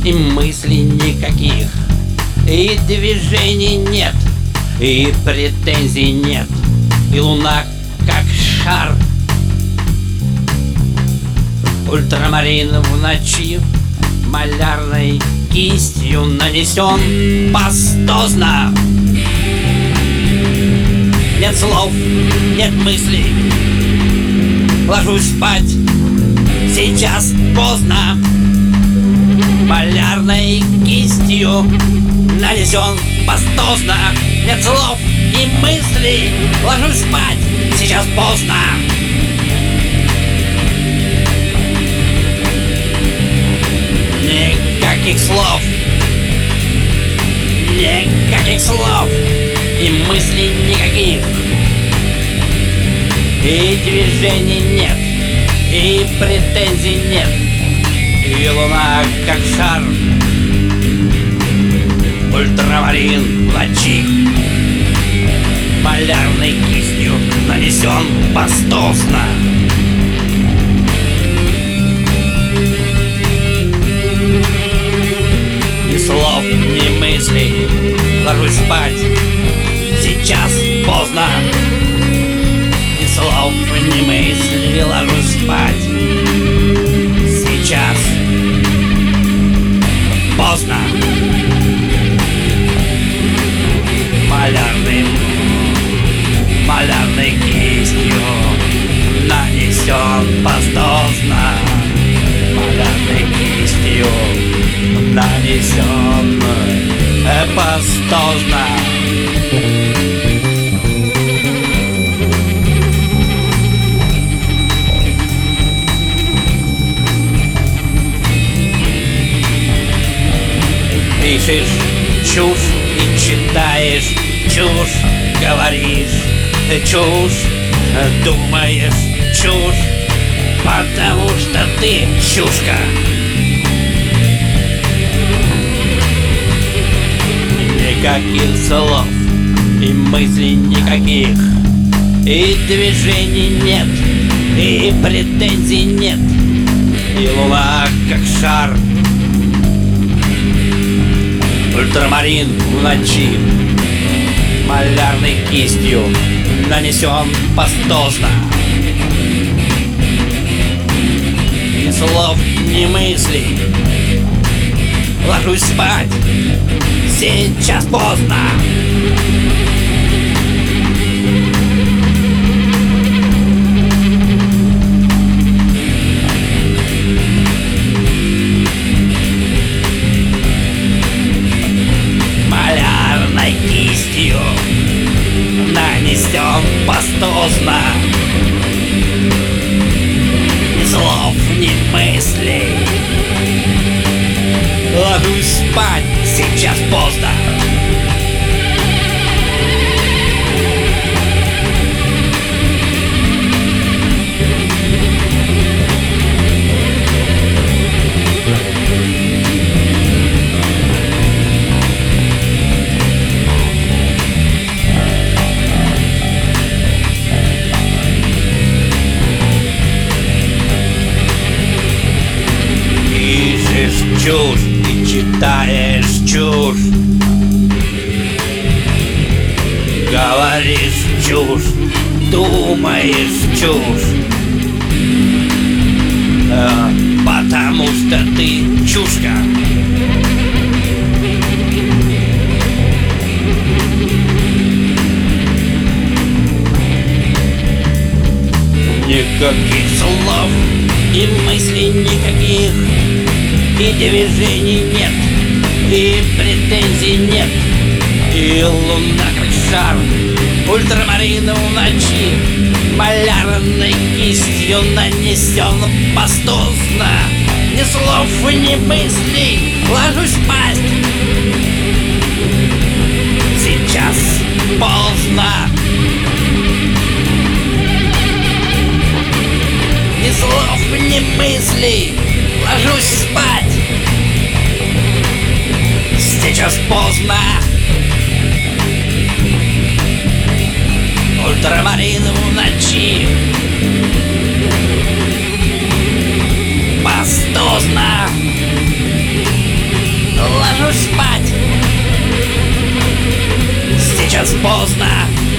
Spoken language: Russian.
и мыслей никаких, и движений нет, и претензий нет, и луна как шар. Ультрамарин в ночи малярной кистью нанесен пастозно. Нет слов, нет мыслей, ложусь спать, сейчас поздно. Малярной кистью нанесен пастозно. Нет слов и мыслей, ложусь спать, сейчас поздно. Никаких слов, никаких слов и мыслей никаких, и движений нет, и претензий нет, и луна как шар. Ультрамарин в ночи малярной кистью нанесен пастозно. Ни слов, ни мыслей, ложусь спать, сейчас поздно. Ни слов, ни мыслей, ложусь спать, сейчас поздно. Малярной кистью нанесен пастозно. Малярной кистью нанесен пастозно. Пишешь чушь и читаешь чушь, говоришь чушь, думаешь чушь, потому что ты чушка. Никаких слов и мыслей никаких, и движений нет, и претензий нет, и луна как шар. Ультрамарин в ночи малярной кистью нанесен пастозно. Ни слов, ни мыслей, ложусь спать, сейчас поздно. Малярной кистью нанесен пастозно. Ни слов, ни мыслей, ложусь спать, сейчас поздно. Чушь и читаешь чушь, говоришь чушь, думаешь чушь, потому что ты чушка. Никаких слов и мыслей никаких, и движений нет, и претензий нет, и луна как шар. Ультрамарин в ночи малярной кистью нанесен пастозно. Ни слов, ни мыслей, ложусь спать, сейчас поздно. Ни слов, ни мыслей, ложусь спать, сейчас поздно. Ультрамарин в ночи пастозно. ложусь спать. Сейчас поздно,